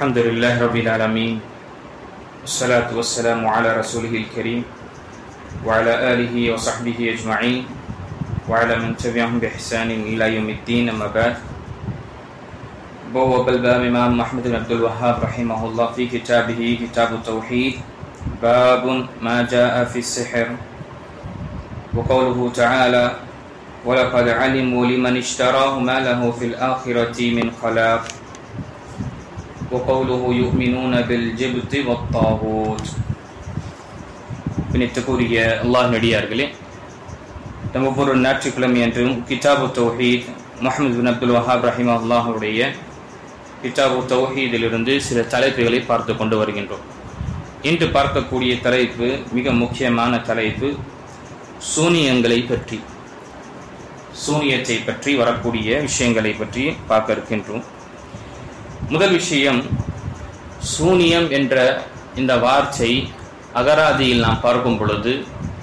الحمد لله رب العالمين والصلاة والسلام على رسوله الكريم وعلى آله وصحبه أجمعين وعلى من تبعهم بإحسان إلى يوم الدين. أما بعد، بوّب الباب إمام أحمد بن عبد الوهاب رحمه الله في كتابه كتاب التوحيد باب ما جاء في السحر، وقوله تعالى ولقد علموا لمن اشتراه ما له في الآخرة من خلاق، وقوله يؤمنون بالجبت والطاغوت. பின்னித்துக்குரிய அல்லாஹ் நடிகார்களே, நம்ம ஒவ்வொரு ஞாயிற்றுக்கிழமை என்றும் கிதாபு தௌஹீத் முஹம்மது பின் அப்துல் வஹாப் ரஹிமஹுல்லாஹுடைய கிதாபு தௌஹீதிலிருந்து சில தலைப்புகளை பார்த்து கொண்டு வருகின்றோம். இன்று பார்க்கக்கூடிய தலைப்பு மிக முக்கியமான தலைப்பு, சூனியங்களை பற்றி, சூனியத்தை பற்றி வரக்கூடிய விஷயங்களை பற்றி பார்க்க இருக்கின்றோம். முதல் விஷயம், சூனியம் என்ற இந்த வார்த்தை அகராதியில் நாம் பார்க்கும் பொழுது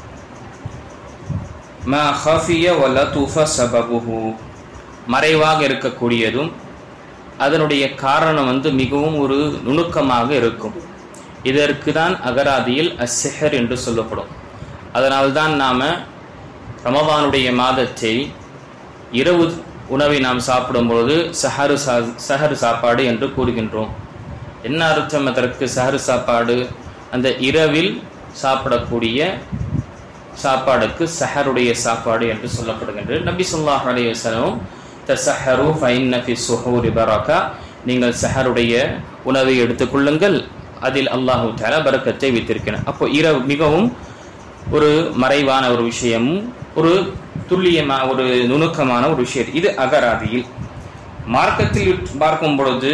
மா ஹஃபிய வலதுஃப சபபுஹு, மறைவாக இருக்கக்கூடியதும் அதனுடைய காரணம் மிகவும் ஒரு நுணுக்கமாக இருக்கும். இதற்கு தான் அகராதியில் அஸ்ஸிஹர் என்று சொல்லப்படும். அதனால்தான் நாம ரமதானுடைய மாதத்தை இரவு உணவை நாம் சாப்பிடும்பொழுது சஹரு சாப்பாடு என்று கூறுகின்றோம். என்ன அர்த்தம் அதற்கு? சஹரு சாப்பாடு, அந்த இரவில் சாப்பிடக்கூடிய சாப்பாடுக்கு சஹருடைய சாப்பாடு என்று சொல்லப்படுகின்றது. நபி ஸல்லல்லாஹு அலைஹி வஸல்லம் தஸஹரு ஃபஇன்ன ஃபி ஸுஹூரி பரக்கா, நீங்கள் சஹருடைய உணவை எடுத்துக்கொள்ளுங்கள், அதில் அல்லாஹ் தஆலா பரக்கத்தை வைத்திருக்கிறார். அப்போ இரவு மிகவும் ஒரு மறைவான ஒரு விஷயம், ஒரு துல்லியமான ஒரு நுணுக்கமான ஒரு விஷயம். இது அகராதியில். மார்க்கத்தில் பார்க்கும் பொழுது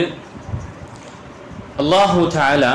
அல்லாஹு தஆலா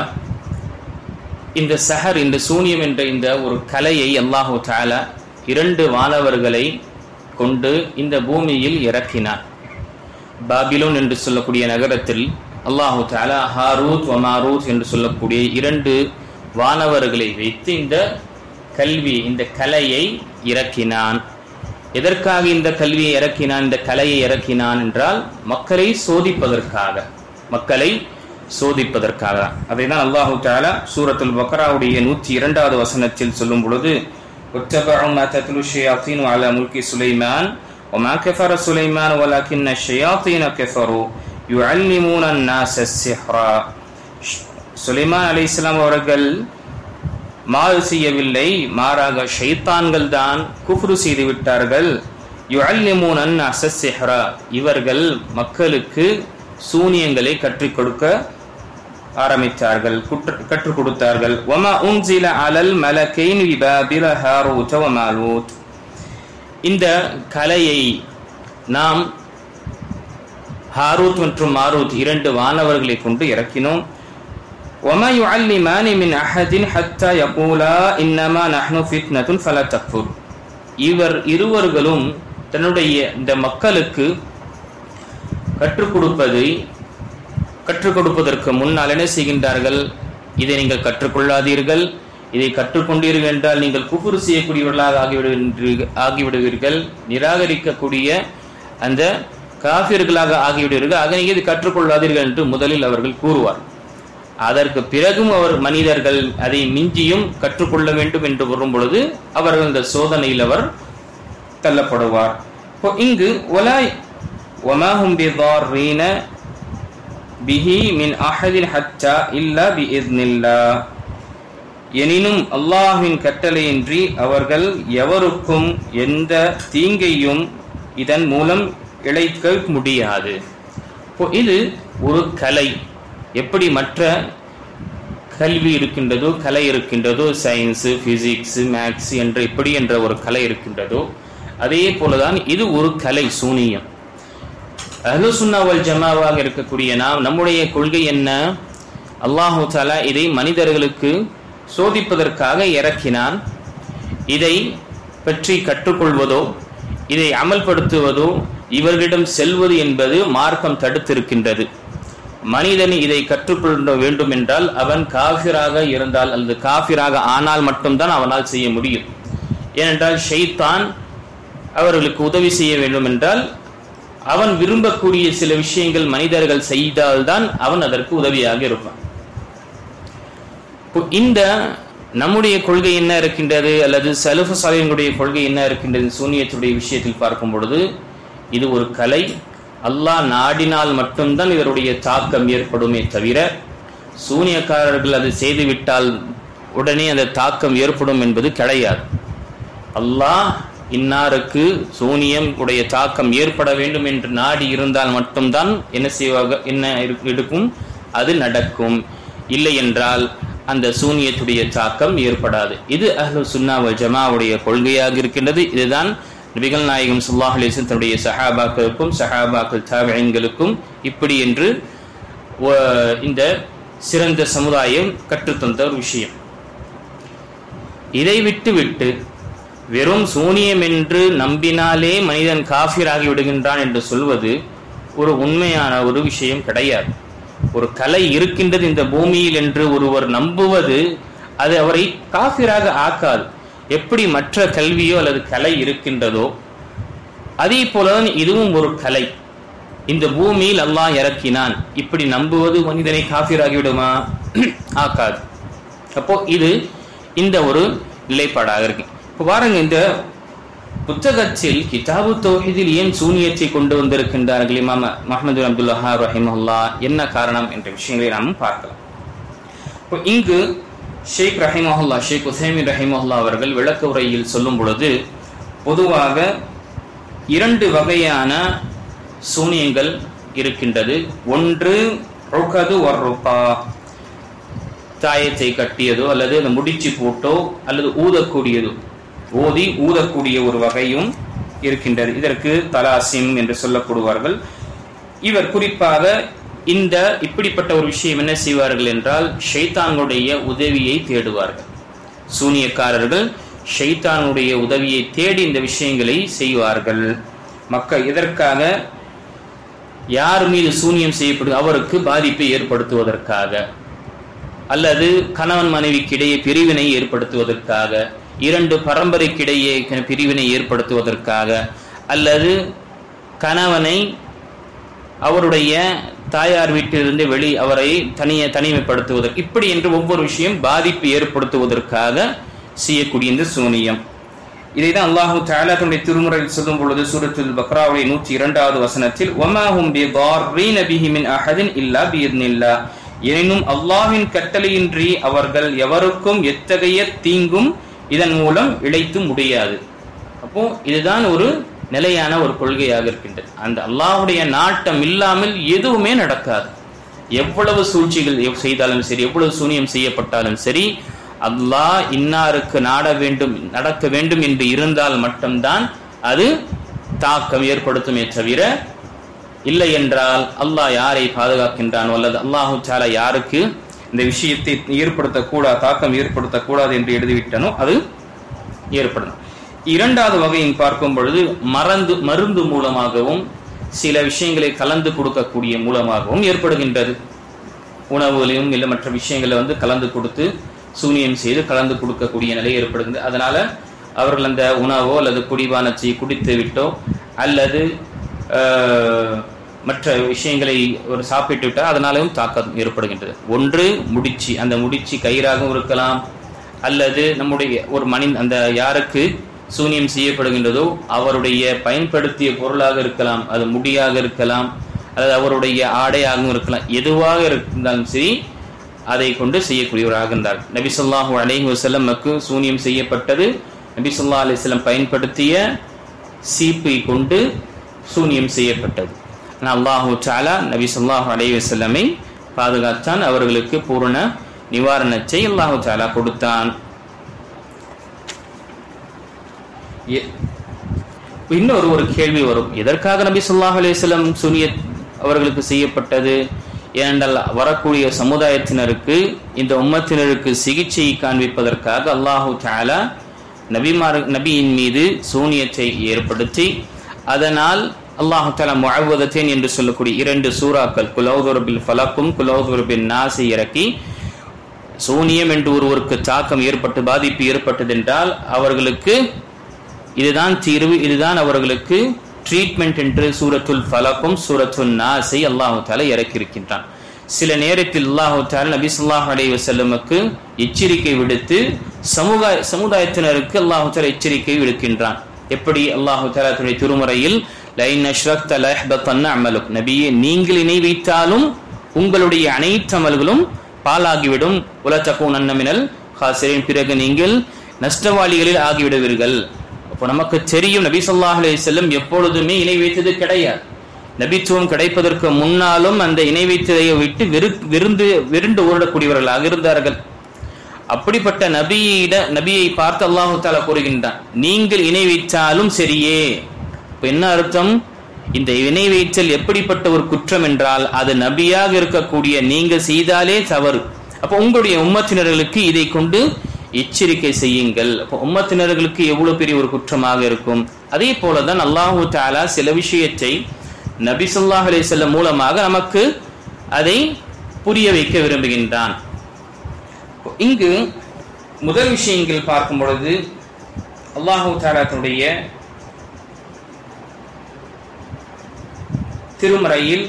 இந்த சஹர், இந்த சூனியம் என்ற இந்த ஒரு கலையை அல்லாஹு தஆலா இரண்டு வானவர்களை கொண்டு இந்த பூமியில் இறக்கினார். பாபிலோன் என்று சொல்லக்கூடிய நகரத்தில் அல்லாஹு தஆலா ஹாரூத் வ மாரூத் என்று சொல்லக்கூடிய இரண்டு வானவர்களை வைத்து இந்த கல்வி, இந்த கலையை இறக்கினான். எதற்காக இந்த கல்வியை இறக்கினான், இந்த கலையை இறக்கினான் என்றால் மக்களை சோதிப்பதற்காக, மக்களை சோதிப்பதற்காக. அதைதான் அல்லாஹு தஆலா சூரத்துல் பக்ராவுடைய 102வது வசனத்தில் சொல்லும் பொழுது வத்தபஉ மா தத்லு ஷயாத்தீனு அலா முல்கி சுலைமான் வமா கஃபர சுலைமான் வலக்கின்ன ஷயாத்தீன கஃபரு யுஅல்லிமூன அன்-நாஸ அஸ்-சிஹ்ரா. சுலைமான் அலைஹிஸ்ஸலாம் அவர்கள் மாறு செய்யவில்லை, மாறாக ஷைத்தான்கள் தான் குஃப்ரு செய்து விட்டார்கள். யுஅல்லிமூன அன்-நாஸ அஸ்-சிஹ்ரா, இவர்கள் மக்களுக்கு சூனியங்களை கற்றுக் கொடுக்க ஆரம்பித்தார்கள், கற்றுக் கொடுத்தார்கள். வமா உன்சில அலல் மலக்கைன் பிபாபில ஹாரூத் வ மாரூத், இந்த கலையை நாம் ஹாரூத் மற்றும் மாரூத் இரண்டு வானவர்களை கொண்டு இறக்கினோம். وما يعلمان من أحد حتى يقولا إنما نحن فتنة فلا تكفر, இவர் இருவர்களும் தன்னுடைய இந்த மக்களுக்கு கற்றுக் கொடுப்பதற்கு முன்னால் என்ன செய்கின்றார்கள்? இதை நீங்கள் கற்றுக்கொள்ளாதீர்கள், இதை கற்றுக்கொண்டீர்கள் என்றால் நீங்கள் குஃப்ர் செய்யக்கூடியவர்களாக ஆகிவிடுவீர்கள், நிராகரிக்கக்கூடிய அந்த காஃபிர்களாக ஆகிவிடுவீர்கள், ஆக நீங்கள் இதை கற்றுக்கொள்ளாதீர்கள் என்று முதலில் அவர்கள் கூறுவார். அதற்கு பிறகும் மனிதர்கள் அதை மிஞ்சியும் கற்றுக்கொள்ள வேண்டும் என்று வரும் பொழுது அவர்கள் இந்த சோதனையில் அவர் தள்ளப்படுவார். இங்கு வமாஹும் பிதார்ரீன பிஹி மின் அஹதின் ஹத்தா இல்லா பிஇذنில்லாஹ், எனினும் அல்லாஹ்வின் கட்டளையின்றி அவர்கள் எவருக்கும் எந்த தீங்கையும் இதன் மூலம் இழைக்க முடியாது. இது ஒரு கலை. எப்படி மற்ற கல்வி இருக்கின்றதோ, கலை இருக்கின்றதோ, சயின்ஸ், பிசிக்ஸ், மேத்ஸ் என்ற ஒரு கலை இருக்கின்றதோ, அதே போலதான் இது ஒரு கலை, சூனியம். அஹ்லுஸ் சுன்னah வல் ஜமாவாக இருக்கக்கூடிய நாம், நம்முடைய கொள்கை என்ன? அல்லாஹு தஆலா இதை மனிதர்களுக்கு சோதிப்பதற்காக இறக்கினான். இதை பற்றி கற்றுக்கொள்வதோ, இதை அமல்படுத்துவதோ, இவர்களிடம் செல்வது என்பது மார்க்கம் தடுத்திருக்கின்றது. மனிதன் இதை கற்றுக்கொள்ள வேண்டும் என்றால் அவன் காஃபிராக இருந்தால் அல்லது காஃபிராக ஆனால் மட்டும்தான் அவனால் செய்ய முடியும். ஏனென்றால் ஷைத்தான் அவர்களுக்கு உதவி செய்ய வேண்டும் என்றால் அவன் விரும்பக்கூடிய சில விஷயங்கள் மனிதர்கள் செய்தால்தான் அவன் அதற்கு உதவியாக இருப்பான். இந்த நம்முடைய கொள்கை என்ன இருக்கின்றது, அல்லது சலஃபு சாலிஹீன்களுடைய கொள்கை என்ன இருக்கின்றது சூனியத்துடைய விஷயத்தில் பார்க்கும் பொழுது, இது ஒரு கலை. அல்லாஹ் நாடினால் மட்டும்தான் இதனுடைய தாக்கம் ஏற்படுமே தவிர, சூனியக்காரர்கள் அது செய்துவிட்டால் உடனே அந்த தாக்கம் ஏற்படும் என்பது கிடையாது. அல்லாஹ் இன்னாருக்கு சூனியம் உடைய தாக்கம் ஏற்பட வேண்டும் என்று நாடி இருந்தால் மட்டும்தான் என்ன செய்வாங்க, என்ன இருக்கும், அது நடக்கும். இல்லை என்றால் அந்த சூனியத்துடைய தாக்கம் ஏற்படாது. இது அஹ்லு சுன்னா வல் ஜமாவுடைய கொள்கையாக இருக்கின்றது. இதுதான் நபிகள் நாயகம் ஸல்லல்லாஹு அலைஹி வஸல்லம் தன்னுடைய சஹாபாக்களுக்கும் சஹாபாக்கள் தாபிஈன்களுக்கும் இப்படி என்று இந்த சிறந்த சமுதாயம் கற்றுத்தந்த ஒரு விஷயம். இதை விட்டு வெறும் சூனியம் என்று நம்பினாலே மனிதன் காஃபிராகி விடுகின்றான் என்று சொல்வது ஒரு உண்மையான ஒரு விஷயம் கிடையாது. ஒரு கலை இருக்கின்றது இந்த பூமியில் என்று ஒருவர் நம்புவது அது அவரை காஃபிராக ஆக்காது. எப்படி மற்ற கல்வியோ அல்லது கலை இருக்கின்றதோ அதே போலதான் இதுவும் ஒரு கலை. இந்த பூமியில் அல்லாஹ் இறக்கினான் இப்படி நம்புவது மனிதனை காஃபிராகி விடுமா? ஆக்காது. அப்போ இது இந்த ஒரு நிலைப்பாடாக இருக்கு. இப்போ பாருங்க, இந்த புத்தகத்தில் கிதாபு தௌஹீதில் ஏன் சூனியத்தை கொண்டு வந்திருக்கின்றார்கள் இமாம் முஹம்மது பின் அப்துல் வஹ்ஹாப் ரஹிமஹுல்லாஹ், என்ன காரணம் என்ற விஷயங்களை நாம் பார்க்கலாம். இப்போ இங்கு ஷேக் ரஹிமஹுல்லாஹ், ஷேக் உசைமீன் ரஹிமஹுல்லாஹ் அவர்கள் விளக்க உரையில் சொல்லும் பொழுது பொதுவாக 2 வகையான சூனியங்கள் இருக்கின்றது. ஒன்று ருகது வர்ருகா, தாயத்தை கட்டியதோ அல்லது அந்த முடிச்சு போட்டோ அல்லது ஊதக்கூடியதோ, ஓதி ஊதக்கூடிய ஒரு வகையும் இருக்கின்றது. இதற்கு தலாசிம் என்று சொல்லப்படுவார்கள். இவர் குறிப்பாக இந்த இப்படிப்பட்ட ஒரு விஷயம் என்ன செய்வார்கள் என்றால், ஷைத்தானுடைய உதவியை தேடுவார்கள். சூனியக்காரர்கள் ஷைத்தானுடைய உதவியை தேடி இந்த விஷயங்களை செய்வார்கள். மக்கள் இதற்காக யார் மீது சூனியம் செய்யப்படும் அவருக்கு பாதிப்பை ஏற்படுத்துவதற்காக, அல்லது கணவன் மனைவிக்கிடையே பிரிவினை ஏற்படுத்துவதற்காக, 2 பரம்பரைக்கிடையே பிரிவினை ஏற்படுத்துவதற்காக, அல்லது கணவனை அவருடைய தாயார் வீட்டிலிருந்து அவரை தனிமைப்படுத்துவதற்கு, இப்படி என்று ஒவ்வொரு விஷயம் பாதிப்பு ஏற்படுத்துவதற்காக செய்யக்கூடிய இந்த சூனியம். இதைதான் அல்லாஹு தஆலா தன்னுடைய திருமுறையில் சொல்லும் பொழுது சூரத்துல் பக்ராவுடைய 102வது வசனத்தில் வமா ஹும் பிதார்ரீன பிஹி மின் அஹதின் இல்லா பிஇذنில்லாஹ், எனினும் அல்லாஹ்வின் கட்டளையின்றி அவர்கள் எவருக்கும் எத்தகைய தீங்கும் இதன் மூலம் இழைத்து முடியாது. அப்போ இதுதான் ஒரு நிலையான ஒரு கொள்கையாக இருக்கின்றது. அந்த அல்லாஹ்வுடைய நாட்டம் இல்லாமல் எதுவுமே நடக்காது. எவ்வளவு சூழ்ச்சிகள் செய்தாலும் சரி, எவ்வளவு சூனியம் செய்யப்பட்டாலும் சரி, அல்லாஹ் இன்னாருக்கு நடக்க வேண்டும் என்று இருந்தால் மட்டும்தான் அது தாக்கம் ஏற்படுத்துமே தவிர, இல்லை என்றால் அல்லாஹ் யாரை பாதுகாக்கின்றானோ அல்லது அல்லாஹு தஆலா யாருக்கு இந்த விஷயத்தை தாக்கம் ஏற்படுத்தக்கூடாது என்று எழுதிவிட்டானோ அது ஏற்படும். 2வது வகையை பார்க்கும் பொழுது மருந்து மூலமாகவும் சில விஷயங்களை கலந்து கொடுக்கக்கூடிய மூலமாகவும் ஏற்படுகின்றது. உணவுகளையும் இல்லை மற்ற விஷயங்களை கலந்து கொடுத்து சூனியம் செய்து கலந்து கொடுக்கக்கூடிய நிலை ஏற்படுகிறது. அதனால அவர்கள் அந்த உணவோ அல்லது குடிபானத்தை குடித்து விட்டோ அல்லது மற்ற விஷயங்களை ஒரு சாப்பிட்டு விட்டால் அதனாலும் தாக்கம் ஏற்படுகின்றது. ஒன்று முடிச்சு, அந்த முடிச்சு கயிறாகவும் இருக்கலாம், அல்லது நம்முடைய ஒரு அந்த யாருக்கு சூனியம் செய்யப்படுகின்றதோ அவருடைய பயன்படுத்திய பொருளாக இருக்கலாம், அது முடியாக இருக்கலாம், அல்லது அவருடைய ஆடையாகவும் இருக்கலாம். எதுவாக இருந்தாலும் சரி அதை கொண்டு செய்யக்கூடியவராக இருந்தார். நபி ஸல்லல்லாஹு அலைஹி வஸல்லமுக்கு சூனியம் செய்யப்பட்டது நபி ஸல்லல்லாஹு அலைஹி வஸல்லம் பயன்படுத்திய சீப்பை கொண்டு சூனியம் செய்யப்பட்டது. அல்லாஹு தஆலா நபி ஸல்லல்லாஹு அலைஹி வஸல்லமை பாதுகாத்தான், அவர்களுக்கு பூரண நிவாரணத்தை அல்லாஹு தஆலா கொடுத்தான். இன்னொரு கேள்வி வரும், எதற்காக நபி ஸல்லல்லாஹு அலைஹி வஸல்லம் சூனியத் அவர்களுக்கு செய்யப்பட்டது? ஏனென்றால் வரக்கூடிய சமுதாயத்தினருக்கு, இந்த உம்மத்தினருக்கு சிகிச்சை காண்பிப்பதற்காக அல்லாஹு தஆலா நபியின் மீது சூனியத்தை ஏற்படுத்தி, அதனால் அல்லாஹு தஆலா முஅவ்வதத்தைன் என்று சொல்லக்கூடிய 2 சூறாக்கள் குல் அஊது பில் ஃபலக்கும் குல் அஊது பின் நாஸ் இறக்கி, சூனியம் என்று ஒருவருக்கு தாக்கம் ஏற்பட்டு பாதிப்பு ஏற்பட்டது என்றால் அவர்களுக்கு இதுதான் தீர்வு, இதுதான் அவர்களுக்கு ட்ரீட்மெண்ட் என்று சூரத்துல் ஃபலக்கும் சூரத்துல் நாஸை அல்லாஹ் தஆலா இறக்கியிருக்கின்றான். சில நேரத்தில் அல்லாஹ் தஆலா நபி ஸல்லல்லாஹு அலைஹி வஸல்லமுக்கு எச்சரிக்கை விடுத்து சமுதாயத்தினருக்கு அல்லாஹ் தஆலா எச்சரிக்கை விடுக்கின்றான். எப்படி அல்லாஹ் தஆலா தன்னுடைய திருமறையில் லைன் அஷ்ரக்த லயஹ்பதன்ன அமலுக், நபியே நீங்கள் இணை வைத்தாலும் உங்களுடைய அனைத்து அமல்களும் பாலாகிவிடும், வல தகூனன்ன மினல் ஹாசிரின், பிறகு நீங்கள் நஷ்டவாளிகளில் ஆகிவிடுவீர்கள். அப்போ நமக்கு தெரியும் நபி ஸல்லல்லாஹு அலைஹி வஸல்லம் எப்பொழுதுமே இணை வைத்தது கிடையாது. நபித்துவம் கிடைப்பதற்கு முன்னாலும் அந்த இணை வைத்ததை விட்டு விருந்து ஓடக்கூடியவர்களாக இருந்தார்கள். அப்படிப்பட்ட நபியை பார்த்து அல்லாஹ் தஆலா கூறுகின்றான், நீங்கள் இணை வைத்தாலும் சரியே. என்ன அர்த்தம்? இந்த இணை வைத்தல் எப்படிப்பட்ட ஒரு குற்றம் என்றால் அது நபியாக இருக்கக்கூடிய நீங்க செய்தாலே தவறு. அப்போ உங்களுடைய உம்மத்தினர்களுக்கு இதை கொண்டு எச்சரிக்கை செய்யுங்கள். அப்போ உம்மத்தினர்களுக்கு எவ்வளவு பெரிய ஒரு குற்றமாக இருக்கும். அதே போலதான் அல்லாஹ் தஆலா சில விஷயத்தை நபி ஸல்லல்லாஹு அலைஹி வஸல்லம் மூலமாக நமக்கு அதை புரிய வைக்க விரும்புகின்றான். இங்கு முதல் விஷயங்கள் பார்க்கும் பொழுது அல்லாஹ் தஆலா தன்னுடைய திருமறையில்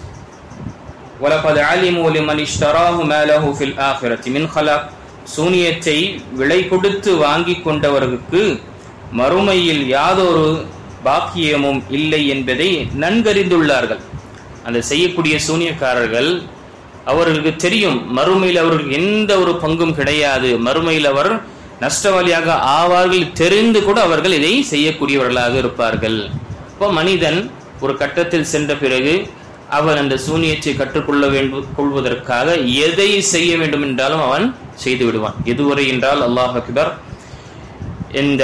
வலகத் அலிமு லிமன் இஷ்தராஹு மா லஹு ஃபில் ஆখিরাতি மின் ஹலக், சூனியத்தை விலை கொடுத்து வாங்கி கொண்டவர்களுக்கு மறுமையில் யாதொரு பாக்கியமும் இல்லை என்பதை நன்கறிந்துள்ளார்கள். அந்த செய்யக்கூடிய சூனியக்காரர்கள் அவர்களுக்கு தெரியும் மறுமையில் அவர்களுக்கு எந்த ஒரு பங்கும் கிடையாது, மறுமையில் அவர் நஷ்டவாளியாக ஆவார்கள் தெரிந்து கூட அவர்கள் இதை செய்யக்கூடியவர்களாக இருப்பார்கள். இப்போ மனிதன் ஒரு கட்டத்தில் சென்ற பிறகு அவன் அந்த சூனியத்தை கற்றுக்கொள்வதற்காக எதை செய்ய வேண்டும் என்றாலும் அவன் செய்து விடுவான். எதுவரை என்றால் அல்லாஹ் அக்பர், இந்த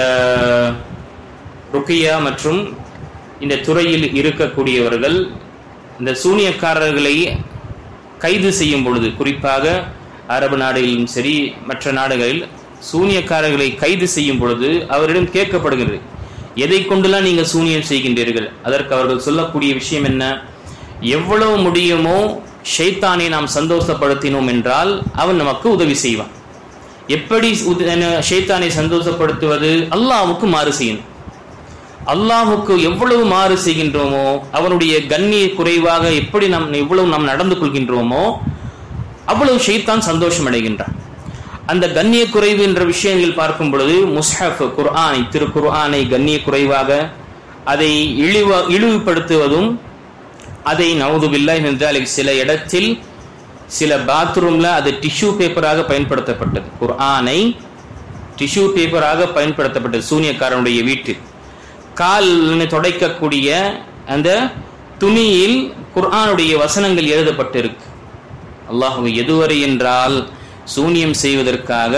ருக்கியா மற்றும் இந்த துறையில் இருக்கக்கூடியவர்கள் இந்த சூனியக்காரர்களை கைது செய்யும் பொழுது, குறிப்பாக அரபு நாடுகளிலும் சரி மற்ற நாடுகளில் சூனியக்காரர்களை கைது செய்யும் பொழுது அவரிடம் கேட்கப்படுகிறது, எதை கொண்டுலாம் நீங்க சூனியம் செய்கின்றீர்கள்? அதற்கு அவர்கள் சொல்லக்கூடிய விஷயம் என்ன? எவ்வளவு முடியுமோ ஷைத்தானை நாம் சந்தோஷப்படுத்தினோம் என்றால் அவன் நமக்கு உதவி செய்வான். எப்படி ஷைத்தானை சந்தோஷப்படுத்துவது? அல்லாஹ்வுக்கு மாறு செய்யணும். அல்லாஹ்வுக்கு எவ்வளவு மாறு செய்கின்றோமோ, அவனுடைய கண்ணிய குறைவாக எவ்வளவு நாம் நடந்து கொள்கின்றோமோ அவ்வளவு ஷைத்தான் சந்தோஷம் அடைகின்றான். அந்த கண்ணிய குறைவு என்ற விஷயங்கள் பார்க்கும் பொழுது முஸ்ஹஃப் குர்ஆனை, திருக்குர்ஆனை கண்ணிய குறைவாக அதை இழிவுபடுத்துவதும், அதை நவுது பில்லாஹி மின் ஸாலிக் சில இடத்தில் சில பாத்ரூம்ல அது டிஷ்யூ பேப்பராக பயன்படுத்தப்பட்டது. குர்ஆனை டிஷ்யூ பேப்பராக பயன்படுத்தப்பட்டது சூனியக்காரனுடைய வீட்டில். கால் துடைக்கக்கூடிய அந்த துணியில் குர்ஆனுடைய வசனங்கள் எழுதப்பட்டிருக்கு. அல்லாஹ் எதுவரை என்றால் சூனியம் செய்வதற்காக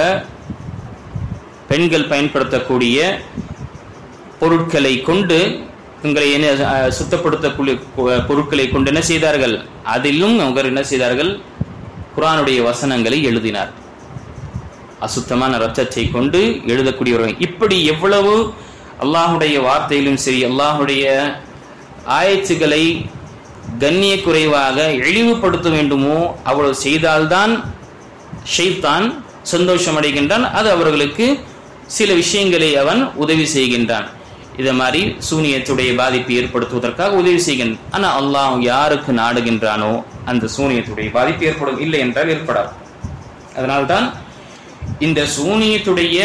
பெண்கள் பயன்படுத்தக்கூடிய பொருட்களை கொண்டு, உங்களை சுத்தப்படுத்தக்கூடிய பொருட்களை கொண்டு என்ன செய்தார்கள்? அதிலும் அவங்க என்ன செய்தார்கள்? குர்ஆனுடைய வசனங்களை எழுதினார். அசுத்தமான ரத்தத்தை கொண்டு எழுதக்கூடியவர்கள். இப்படி எவ்வளவு அல்லாஹுடைய வார்த்தையிலும் சரி அல்லாஹுடைய ஆயத்துக்களை கண்ணிய குறைவாக இழிவுபடுத்த வேண்டுமோ அவ்வளவு செய்தால்தான் ஷைத்தான் சந்தோஷம் அடைகின்றான். அது அவர்களுக்கு சில விஷயங்களை அவன் உதவி செய்கின்றான். இதை மாதிரி சூனியத்துடைய பாதிப்பை ஏற்படுத்துவதற்காக உதவி செய்கின்றான். ஆனால் அல்லாஹ் யாருக்கு நாடுகின்றானோ அந்த சூனியத்துடைய பாதிப்பு ஏற்படும், இல்லை என்றால் ஏற்படாது. அதனால்தான் இந்த சூனியத்துடைய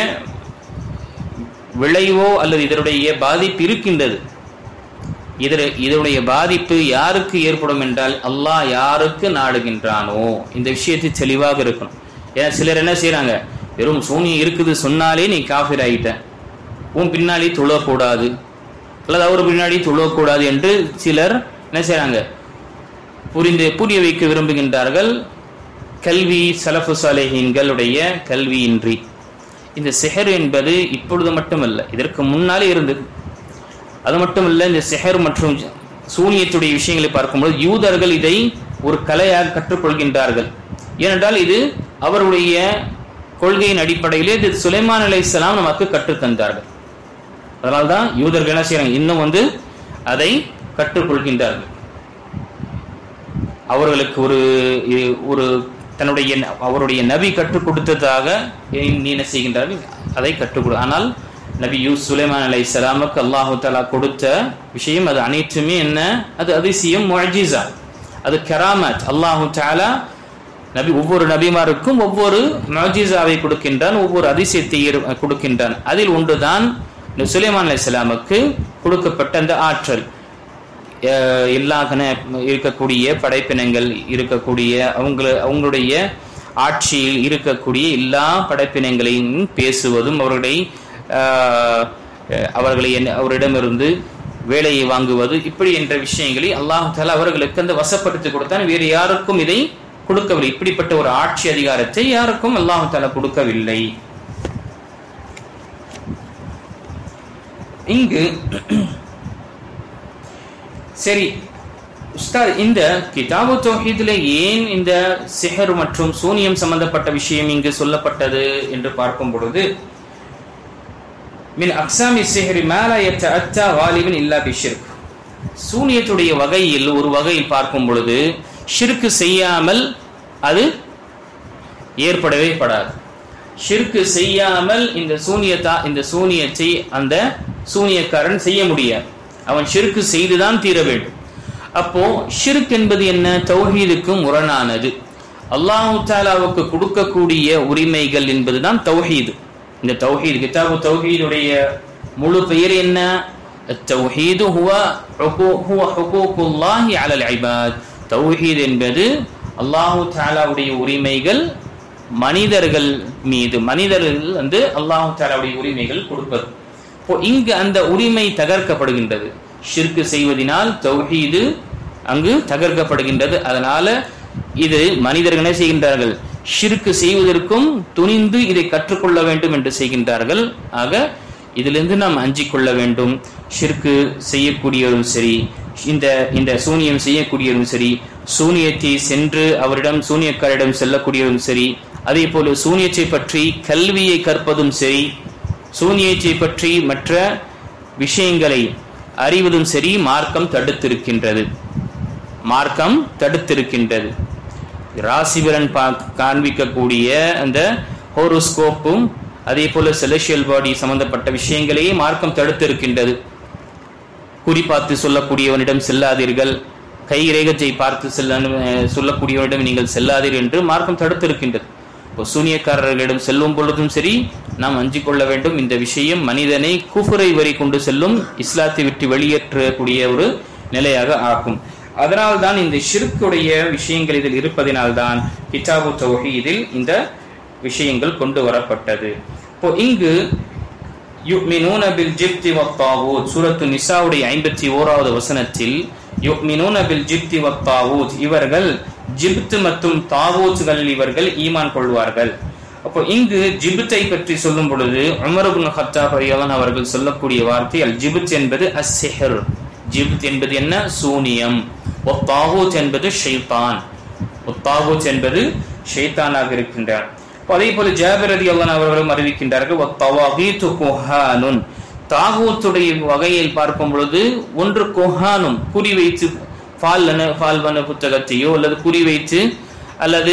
விளைவோ அல்லது இதனுடைய பாதிப்பு இருக்கின்றது. இதனுடைய பாதிப்பு யாருக்கு ஏற்படும் என்றால் அல்லாஹ் யாருக்கு நாடுகின்றானோ இந்த விஷயத்தை தெளிவாக இருக்கணும். ஏன்னா சிலர் என்ன செய்யறாங்க, வெறும் சூனியம் இருக்குது சொன்னாலே நீ காஃபிர் ஆகிட்ட, உன் பின்னாடி தொழக்கூடாது அல்லது அவர் பின்னாடி தொழக்கூடாது என்று சிலர் என்ன செய்யறாங்க, புரிய வைக்க விரும்புகின்றார்கள். கல்வி சலஃபு சாலிஹீன்களுடைய கல்வியின்றி. இந்த சிஹர் என்பது இப்பொழுது மட்டுமல்ல, இதற்கு முன்னாலே இருந்தது. அது மட்டுமல்ல, இந்த சிஹர் மற்றும் சூனியத்துடைய விஷயங்களை பார்க்கும்போது யூதர்கள் இதை ஒரு கலையாக கற்றுக்கொள்கின்றார்கள். ஏனென்றால் இது அவருடைய கொள்கையின் அடிப்படையிலே இது சுலைமான் அலைஹிஸ்ஸலாம் நமக்கு கற்றுத்தந்தார்கள். அதனால்தான் யூதர்கள் என்ன செய்யறாங்க, இன்னும் அதை கற்றுக்கொள்கின்றார்கள். அவர்களுக்கு ஒரு அவருடைய நபி கற்றுக் கொடுத்ததாக நீ என்ன செய்கின்றார்கள், அதை கற்றுக் கொடு. ஆனால் நபி சுலைமான் அலைஹிஸ்ஸலாமுக்கு அல்லாஹு தஆலா கொடுத்த விஷயம் அது அனைத்துமே என்ன? அது அதிசயம், முஅஜிஸா, அது கராமத். அல்லாஹு தஆலா ஒவ்வொரு நபிமாருக்கும் ஒவ்வொரு முஅஜிஸாவை கொடுக்கின்றான், ஒவ்வொரு அதிசயத்தை கொடுக்கின்றான். அதில் ஒன்றுதான் சுலைமான் அலைஹிஸ்ஸலாமுக்கு கொடுக்கப்பட்ட அந்த ஆற்றல். எல்லா இருக்கக்கூடிய படைப்பினங்கள் இருக்கக்கூடிய அவங்களுடைய ஆட்சியில் இருக்கக்கூடிய எல்லா படைப்பினங்களையும் பேசுவதும் அவரிடமிருந்து வேலையை வாங்குவது இப்படி என்ற விஷயங்களை அல்லாஹ் தஆலா அவர்களுக்கு அந்த வசப்படுத்தி கொடுத்தான். வேறு யாருக்கும் இதை கொடுக்கவில்லை. இப்படிப்பட்ட ஒரு ஆட்சி அதிகாரத்தை யாருக்கும் அல்லாஹ் தஆலா கொடுக்கவில்லை. இங்கு சரி உஸ்தாத், இந்த கிதாபு தௌஹீதிலே ஏன் இந்த சிஹர் மற்றும் சூனியம் சம்பந்தப்பட்ட விஷயம் இங்கு சொல்லப்பட்டது என்று பார்க்கும் பொழுது, மின் அக்ஸாமி சிஹ்ரி மா லா யத்தஅத்தா வாலிபன் இல்லா பிஷ்ர்க், சூனியத்துடைய வகையில் ஒரு வகையில் பார்க்கும் பொழுது ஷிர்க் செய்யாமல் அது ஏற்படவே படாது. ஷிர்க் செய்யாமல் இந்த சூனியத்தை அந்த சூனியக்காரன் செய்ய முடியாது. அவன் ஷிர்க் செய்துதான் தீர வேண்டும். அப்போ ஷிர்க் என்பது என்ன? தௌஹீதுக்கு முரணானது. அல்லாஹ் தஆலாவுக்கு கொடுக்கக்கூடிய உரிமைகள் என்பதுதான் தௌஹீது. இந்த தௌஹீத், கிதாபு தௌஹீதுடைய முழு பெயர் என்ன? அத்-தௌஹீது ஹுவ ஹுகூகுல்லாஹி அலல் இபாத். தௌஹீத் என்பது அல்லாஹ் தஆலாவுடைய உரிமைகள் மனிதர்கள் மீது, மனிதர்கள் அல்லாஹ் தஆலாவுடைய உரிமைகள் கொடுப்பது. இங்கு அந்த உரிமை தகர்க்கப்படுகின்றது. ஷிர்க் செய்வதனால் தௌஹீது அங்கு தகர்க்கப்படுகின்றது. அதனால இது மனிதர்களே செய்கின்றார்கள். ஷிர்க் செய்வதற்கும் துணிந்து இதை கற்றுக்கொள்ள வேண்டும் என்று செய்கின்றார்கள். ஆக இதிலிருந்து நாம் அஞ்சிக் கொள்ள வேண்டும். ஷிர்க் செய்யக்கூடியவரும் சரி, இந்த சூனியம் செய்யக்கூடியவரும் சரி, சூனியத்தை சென்று அவரிடம் சூனியக்காரிடம் செல்லக்கூடியவரும் சரி, அதே போல சூனியத்தை பற்றி கல்வியை கற்பதும் சரி, சூனியத்தை பற்றி மற்ற விஷயங்களை அறிவதும் சரி, மார்க்கம் தடுத்திருக்கின்றது. ராசிபலன் காண்பிக்கக்கூடிய அந்த ஹோரோஸ்கோப்பும் அதே போல செலஷியல் பாடி சம்பந்தப்பட்ட விஷயங்களையே மார்க்கம் தடுத்திருக்கின்றது. குறி பார்த்து சொல்லக்கூடியவனிடம் செல்லாதீர்கள், கை ரேகத்தை பார்த்து சொல்லக்கூடியவனிடம் நீங்கள் செல்லாதீர்கள் என்று மார்க்கம் தடுத்திருக்கின்றது. சூனியக்காரர்களிடம் செல்லும் பொழுதும் சரி நாம் அஞ்சிக் கொள்ள வேண்டும். இந்த விஷயம் மனிதனை குஃபரை வரை கொண்டு செல்லும், இஸ்லாத்தை விட்டு வெளியேற்றக்கூடிய ஒரு நிலையாக ஆகும். அதனால்தான் இந்த ஷிர்க்குடைய விஷயங்கள் இதில் இருப்பதினால்தான் கிதாபு தௌஹீதில் இந்த விஷயங்கள் கொண்டு வரப்பட்டது. இப்போ இங்கு யுமினூன பில் ஜிப்தி வத்தாவூத், சூரத்து நிசாவுடைய 51வது வசனத்தில் யுமினூன பில் ஜிப்தி வத்தாவூத், இவர்கள் ஜிப்த் மற்றும் தாவூத்கள் இவர்கள் ஈமான் கொள்வார்கள். அப்போ இங்கு ஜிப்தை பற்றி சொல்லும் பொழுது உமர் இப்னு கத்தாப் ரலியல்லாஹு அன்ஹு அவர்கள் சொல்லக்கூடிய வார்த்தை அல் ஜிப்த் என்பது அஸ்ஸிஹர். ஜிப்த் என்பது என்ன? சூனியம். வத்தாவூத் என்பது ஷைத்தான். வத்தாவூத் என்பது ஷைத்தானாக இருக்கின்றார். அதே போல ஜாபிர் ரலியல்லாஹு அன்ஹு அவர்களும் அறிவிக்கின்றார்கள் வத்தவாகீது குஹானுன், தாகூத்துடைய வகையில் பார்க்கும் பொழுது ஒன்று குஹானும், குறி வைத்து பால்வன புத்தகத்தையோ அல்லது குறி வைத்து அல்லது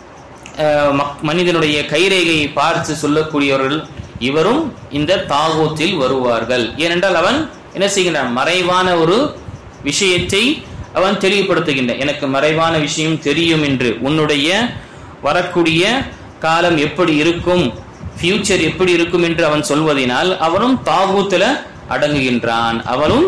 மனிதனுடைய கைரேகையை பார்த்து சொல்லக்கூடியவர்கள், இவரும் இந்த தாகூத்தில் வருவார்கள். ஏனென்றால் அவன் என்ன செய்கின்றான்? மறைவான ஒரு விஷயத்தை அவன் தெளிவுபடுத்துகின்றான். எனக்கு மறைவான விஷயம் தெரியும் என்று, உன்னுடைய வரக்கூடிய காலம் எப்படி இருக்கும், ஃபியூச்சர் எப்படி இருக்கும் என்று அவன் சொல்வதனால் அவனும் தாகூத்தில் அடங்குகின்றான்.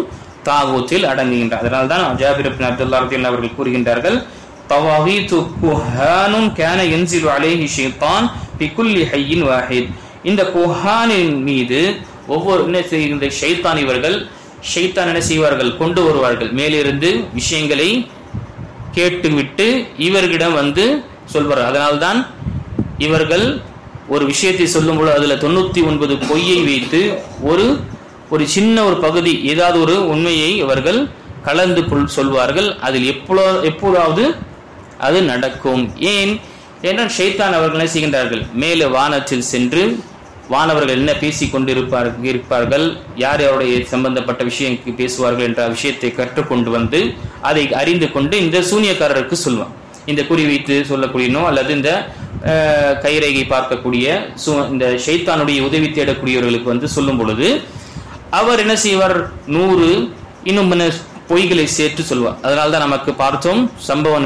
அதனால்தான் ஜாபிர் இப்னு அப்துல்லாஹ் ரலியல்லாஹு அவர்கள் கூறுகின்றார்கள், தவாகீது குஹானுன் கான யன்சிலு அலைஹி ஷைத்தான் பிகுல்லி ஹய்யின் வாஹித். இந்த குஹானின் மீது ஒவ்வொரு இந்த ஷைத்தான் என்ன செய்வார்கள்? கொண்டு வருவார்கள். மேலிருந்து விஷயங்களை கேட்டுவிட்டு இவர்களிடம் வந்து சொல்வார்கள். அதனால்தான் இவர்கள் ஒரு விஷயத்தை சொல்லும்போது அதுல 99 பொய்யை வைத்து ஒரு சின்ன ஒரு பகுதி, ஏதாவது ஒரு உண்மையை இவர்கள் கலந்து சொல்வார்கள். அதில் எப்போதாவது அது நடக்கும். ஏனென்றால் ஷைத்தான் அவர்கள் என்ன செய்கின்றார்கள்? மேலே வானத்தில் சென்று வானவர்கள் என்ன பேசிக் கொண்டிருப்பார்கள், யார் யாருடைய சம்பந்தப்பட்ட விஷயங்களுக்கு பேசுவார்கள் என்ற விஷயத்தை கற்றுக்கொண்டு வந்து அதை அறிந்து கொண்டு இந்த சூனியக்காரருக்கு சொல்வான். இந்த குறி வைத்து சொல்லக்கூடியனோ அல்லது இந்த கைரேகை பார்க்கக்கூடிய இந்த ஷைத்தானுடைய உதவி தேடக்கூடியவர்களுக்கு சொல்லும் பொழுது அவர் என்ன செய்வார், 100 இன்னும் பொய்களை சேர்த்து சொல்வார். அதனால்தான் நமக்கு பார்த்தோம் சம்பவம்,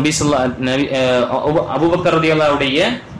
அபூபக்கர் ரலியல்லாஹு அன்ஹுடைய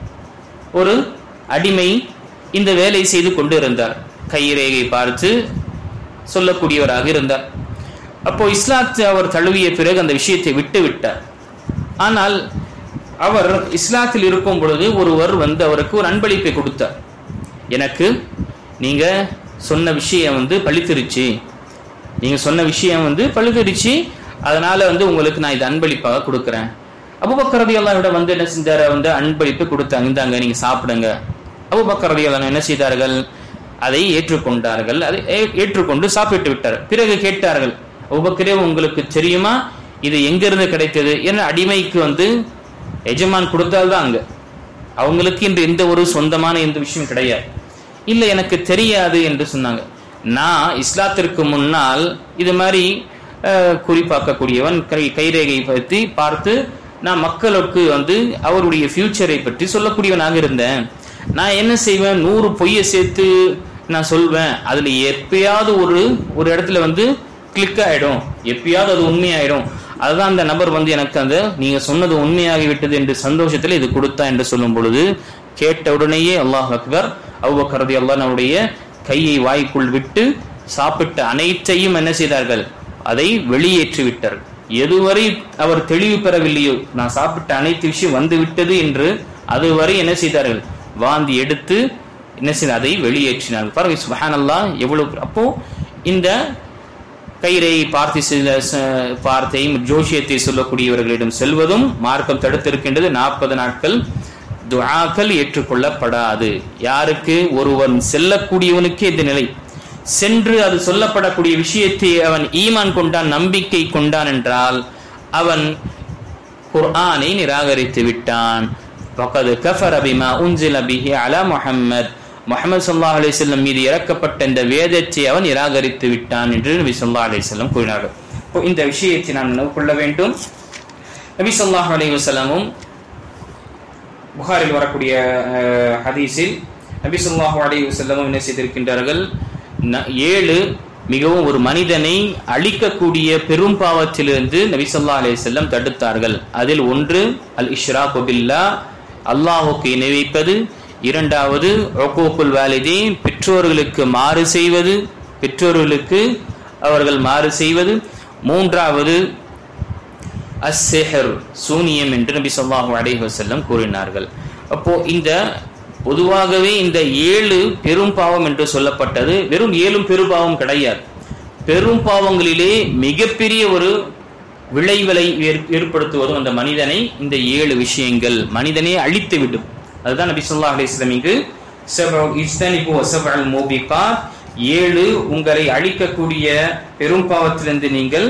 ஒரு அடிமை இந்த வேலை செய்து கொண்டு இருந்தார், கைரேகை பார்த்து சொல்லக்கூடியவராக இருந்தார். அப்போ இஸ்லாத்தை அவர் தழுவிய பிறகு அந்த விஷயத்தை விட்டு விட்டார். ஆனால் அவர் இஸ்லாத்தில் இருக்கும் பொழுது ஒருவர் அவருக்கு ஒரு அன்பளிப்பை கொடுத்தார். எனக்கு நீங்க சொன்ன விஷயம் பழித்திருச்சு, நீங்க சொன்ன விஷயம் பழுதுருச்சு, அதனால உங்களுக்கு நான் இது அன்பளிப்பாக கொடுக்குறேன். அபூபக்கர் ரலியல்லாஹு அன்ஹு என்ன செஞ்சாரு, அன்பளிப்பு கொடுத்தாங்க, இந்தாங்க நீங்க சாப்பிடுங்க. அபூபக்கர் ரலியல்லாஹு அன்ஹு என்ன செய்தார்கள், அதை ஏற்றுக்கொண்டார்கள். அதை ஏற்றுக்கொண்டு சாப்பிட்டு விட்டார். பிறகு கேட்டார்கள், அபூபக்கரே உங்களுக்கு தெரியுமா இது எங்கிருந்து கிடைத்தது? ஏன்னா அடிமைக்கு எஜமான் கொடுத்தால்தான் அங்க, அவங்களுக்கு இன்று எந்த ஒரு சொந்தமான எந்த விஷயம் கிடையாது. இல்லை எனக்கு தெரியாது என்று சொன்னாங்க. நான் இஸ்லாத்திற்கு முன்னால் இது மாதிரி குறிப்பாக்கக்கூடியவன், கைரேகை பற்றி பார்த்து நான் மக்களுக்கு அவருடைய ஃபியூச்சரை பற்றி சொல்லக்கூடியவனாக இருந்தேன். நான் என்ன செய்வேன், 100 பொய்யை சேர்த்து நான் சொல்வேன், அதுல எப்பயாவது ஒரு இடத்துல கிளிக் ஆயிடும், எப்பயாவது அது உண்மையாயிடும். அதுதான் அந்த நபர் எனக்கு நீங்க சொன்னது உண்மையாகிவிட்டது என்று சந்தோஷத்துல இது கொடுத்தா என்று சொல்லும் பொழுது கேட்ட உடனேயே அல்லாஹ் அக்பர், அபூபக்கர் ரலியல்லாஹு அன்ஹுடைய கையை வாய்க்குள் விட்டு சாப்பிட்ட அனைத்தையும் என்ன செய்தார்கள், அதை வெளியேற்றி விட்டார்கள். எதுவரை அவர் தெளிவு பெறவில்லையோ, நான் சாப்பிட்ட அனைத்து விஷயம் வந்து விட்டது என்று அதுவரை என்ன செய்தார்கள், வாந்தி எடுத்து என்ன செய்த அதை வெளியேற்றினார்கள். பாருங்க சுப்ஹானல்லாஹ் எவ்வளவு. அப்போ இந்த கைரேகை பார்த்தையும் ஜோஷியத்தை சொல்லக்கூடியவர்களிடம் செல்வதும் மார்க்கம் தடுத்திருக்கின்றது. 40 நாட்கள் துஆக்கள் ஏற்றுக்கொள்ளப்படாது. யாருக்கு, ஒருவன் செல்லக்கூடியவனுக்கு இந்த நிலை, சென்று அது சொல்லப்படக்கூடிய விஷயத்தை அவன் ஈமான் கொண்டான், நம்பிக்கை கொண்டான் என்றால் அவன் குர்ஆனை நிராகரித்து விட்டான். ஃபகத் கஃபர பிமா உன்ஸில பிஹி அலா முஹம்மத், முஹம்மது ஸல்லல்லாஹு அலைஹி வஸல்லம் மீது இறக்கப்பட்ட இந்த வேதத்தை அவன் நிராகரித்து விட்டான் என்று நபி ஸல்லல்லாஹு அலைஹி வஸல்லம் கூறினார்கள். இப்போ இந்த விஷயத்தை நாம் நினைவு கொள்ள வேண்டும். நபி ஸல்லல்லாஹு அலைஹி வஸல்லமும் புகாரில் வரக்கூடிய ஹதீஸில் நபி ஸல்லல்லாஹு அலைஹி வஸல்லம் என்ன செய்திருக்கின்றார்கள், 7 மிகவும் ஒரு மனிதனை அழிக்கக்கூடிய பெரும் பாவத்திலிருந்து நபி ஸல்லல்லாஹு அலைஹி வஸல்லம் தடுத்தார்கள். அதில் ஒன்று அல் இஷ்ராக் பில்லாஹ், அல்லாஹ்வுக்கு இணை வைப்பது. இரண்டாவது உக்கூக்குல் வாலிதைன், பெற்றோர்களுக்கு மாறு செய்வது, பெற்றோர்களுக்கு அவர்கள் மாறு செய்வது. மூன்றாவது அஸ்ஸிஹர், சூனியம் என்று நபி ஸல்லல்லாஹு அலைஹி வஸல்லம் கூறினார்கள். அப்போ இந்த பொதுவாகவே இந்த 7 பெரும் பாவம் என்று சொல்லப்பட்டது வெறும் 7 பெரும் பாவம் கிடையாது. பெரும் பாவங்களிலே மிகப்பெரிய ஒரு விளைவுகளை ஏற்படுத்துவதும் அந்த மனிதனை இந்த 7 விஷயங்கள் மனிதனை அழித்து விடும். அதுதான் நபி ஸல்லல்லாஹு அலைஹி வஸல்லம் இங்கு இஜ்தனிபு வஸபல் மூபிகாத், 7 உங்களை அழிக்கக்கூடிய பெரும் பாவத்திலிருந்து நீங்கள்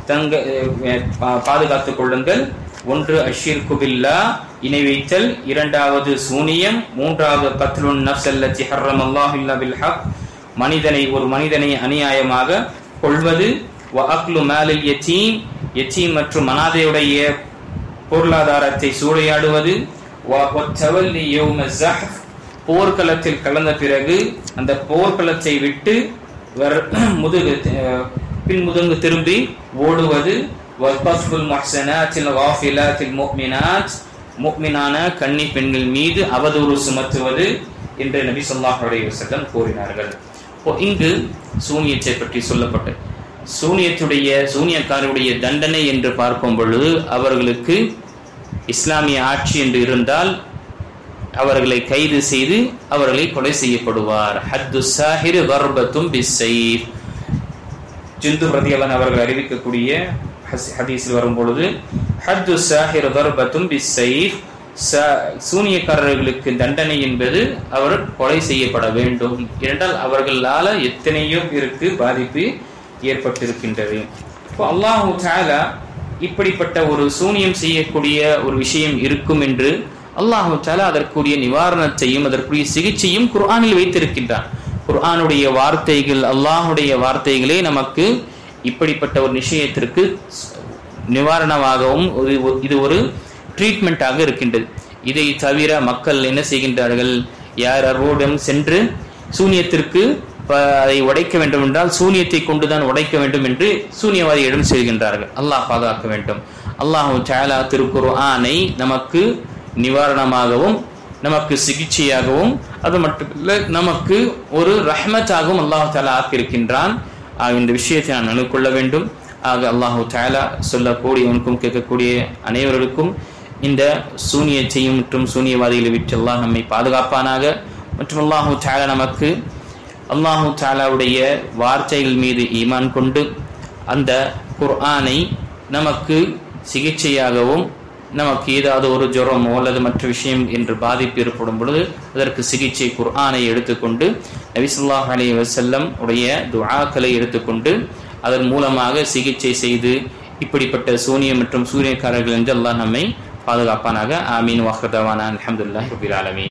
பாதுகாத்துக் கொள்ளுங்கள். ஒன்று அஷ்ஷிர்கு பில்லாஹ், இணை வைத்தல். இரண்டாவது சூனியம். மூன்றாவது கத்லுன் நஃப்ஸ் அல்லதி ஹர்ரமல்லாஹு இல்லா பில் ஹக், ஒரு மனிதனை அநியாயமாக கொள்வது. வ அக்லு மாலில் யதீம், யதீம் மற்றும் அனாதையுடைய பொருளாதாரத்தை சூறையாடுவது. வ தவல்லி யௌம ஸஹஃப், போர்க்களத்தில் கலந்த பிறகு அந்த போர்க்களத்தை விட்டு பின்முதுகு திரும்பி ஓடுவது. வல்கஃபுல் முஹ்ஸனாத்தில் காஃபிலாத்தில் முஃமினாத், முஃமினான கன்னி பெண்கள் மீது அவதூறு சுமத்துவது என்று நபி ஸல்லல்லாஹு அலைஹி வஸல்லம் கூறினார்கள். இங்கு சூனியத்தை பற்றி சொல்லப்பட்டது. சூனியக்காரருடைய தண்டனை என்று பார்க்கும் பொழுது அவர்களுக்கு இஸ்லாமிய ஆட்சி என்று இருந்தால் அவர்களை கைது செய்து அவர்களை கொலை செய்யப்படுவார். ஹத்து சாஹிர் வர்பத்தும் பிஸ்ஸைஃப், ஜுந்துப் ரலியல்லாஹு அவர்கள் அறிவிக்கக்கூடிய ஹதீஸில் வரும் பொழுது ஹத்து சாஹிர் வர்பத்தும் பிஸ்ஸைஃப், சூனியக்காரர்களுக்கு தண்டனை என்பது அவர் கொலை செய்யப்பட வேண்டும். ஏனென்றால் அவர்களால எத்தனையோ பேருக்கு பாதிப்பு ஏற்பட்டிருக்கின்றது. இப்போ அல்லாஹ் தஆலா இப்படிப்பட்ட ஒரு சூனியம் செய்யக்கூடிய ஒரு விஷயம் இருக்கும் என்று அல்லாஹ் தஆலா அதற்குரிய நிவாரணத்தையும் அதற்குரிய சிகிச்சையும் குர்ஆனில் வைத்திருக்கின்றான். குர்ஆனுடைய வார்த்தைகள், அல்லாஹுடைய வார்த்தைகளே நமக்கு இப்படிப்பட்ட ஒரு விஷயத்திற்கு நிவாரணமாகவும் இது ஒரு ட்ரீட்மெண்டாக இருக்கின்றது. இதை தவிர மக்கள் என்ன செய்கின்றார்கள்? யாரோடும் சென்று சூனியத்திற்கு அதை உடைக்க வேண்டும் என்றால் சூனியத்தை கொண்டுதான் உடைக்க வேண்டும் என்று சூனியவாதியிடம் செய்கின்றார்கள். அல்லாஹ் பாதுகாக்க வேண்டும். அல்லாஹு தஆலா திருக்குர்ஆனை நமக்கு நிவாரணமாகவும் நமக்கு சிகிச்சையாகவும் அது மட்டுமல்ல நமக்கு ஒரு ரஹ்மத்தாகவும் அல்லாஹு தஆலா ஆக்கியிருக்கின்றான். இந்த விஷயத்தை நான் நினைக்கொள்ள வேண்டும். ஆக அல்லாஹு தஆலா சொல்லக்கூடியவனுக்கும் கேட்கக்கூடிய அனைவருக்கும் இந்த சூனியத்தையும் மற்றும் சூனியவாதிகளை விட்டு அல்லாஹ் நம்மை பாதுகாப்பானாக. மற்றும் அல்லாஹு தஆலா நமக்கு அல்லாஹு தஆலாவுடைய வார்த்தைகள் மீது ஈமான் கொண்டு அந்த குர்ஆனை நமக்கு சிகிச்சையாகவும் நமக்கு ஏதாவது ஒரு ஜுரமோ அல்லது மற்ற விஷயம் என்று பாதிப்பு ஏற்படும் பொழுது அதற்கு சிகிச்சை குர்ஆனை எடுத்துக்கொண்டு நபி ஸல்லல்லாஹு அலைஹி வஸல்லம் உடைய துஆக்களை எடுத்துக்கொண்டு அதன் மூலமாக சிகிச்சை செய்து இப்படிப்பட்ட சூனியம் மற்றும் சூனியக்காரர்கள் என்று அல்லாஹ் நம்மை பாதுகாப்பானாக. ஆமீன். வஹ்ரதவானா அல்ஹம்துலில்லாஹி ரப்பில் ஆலமீன்.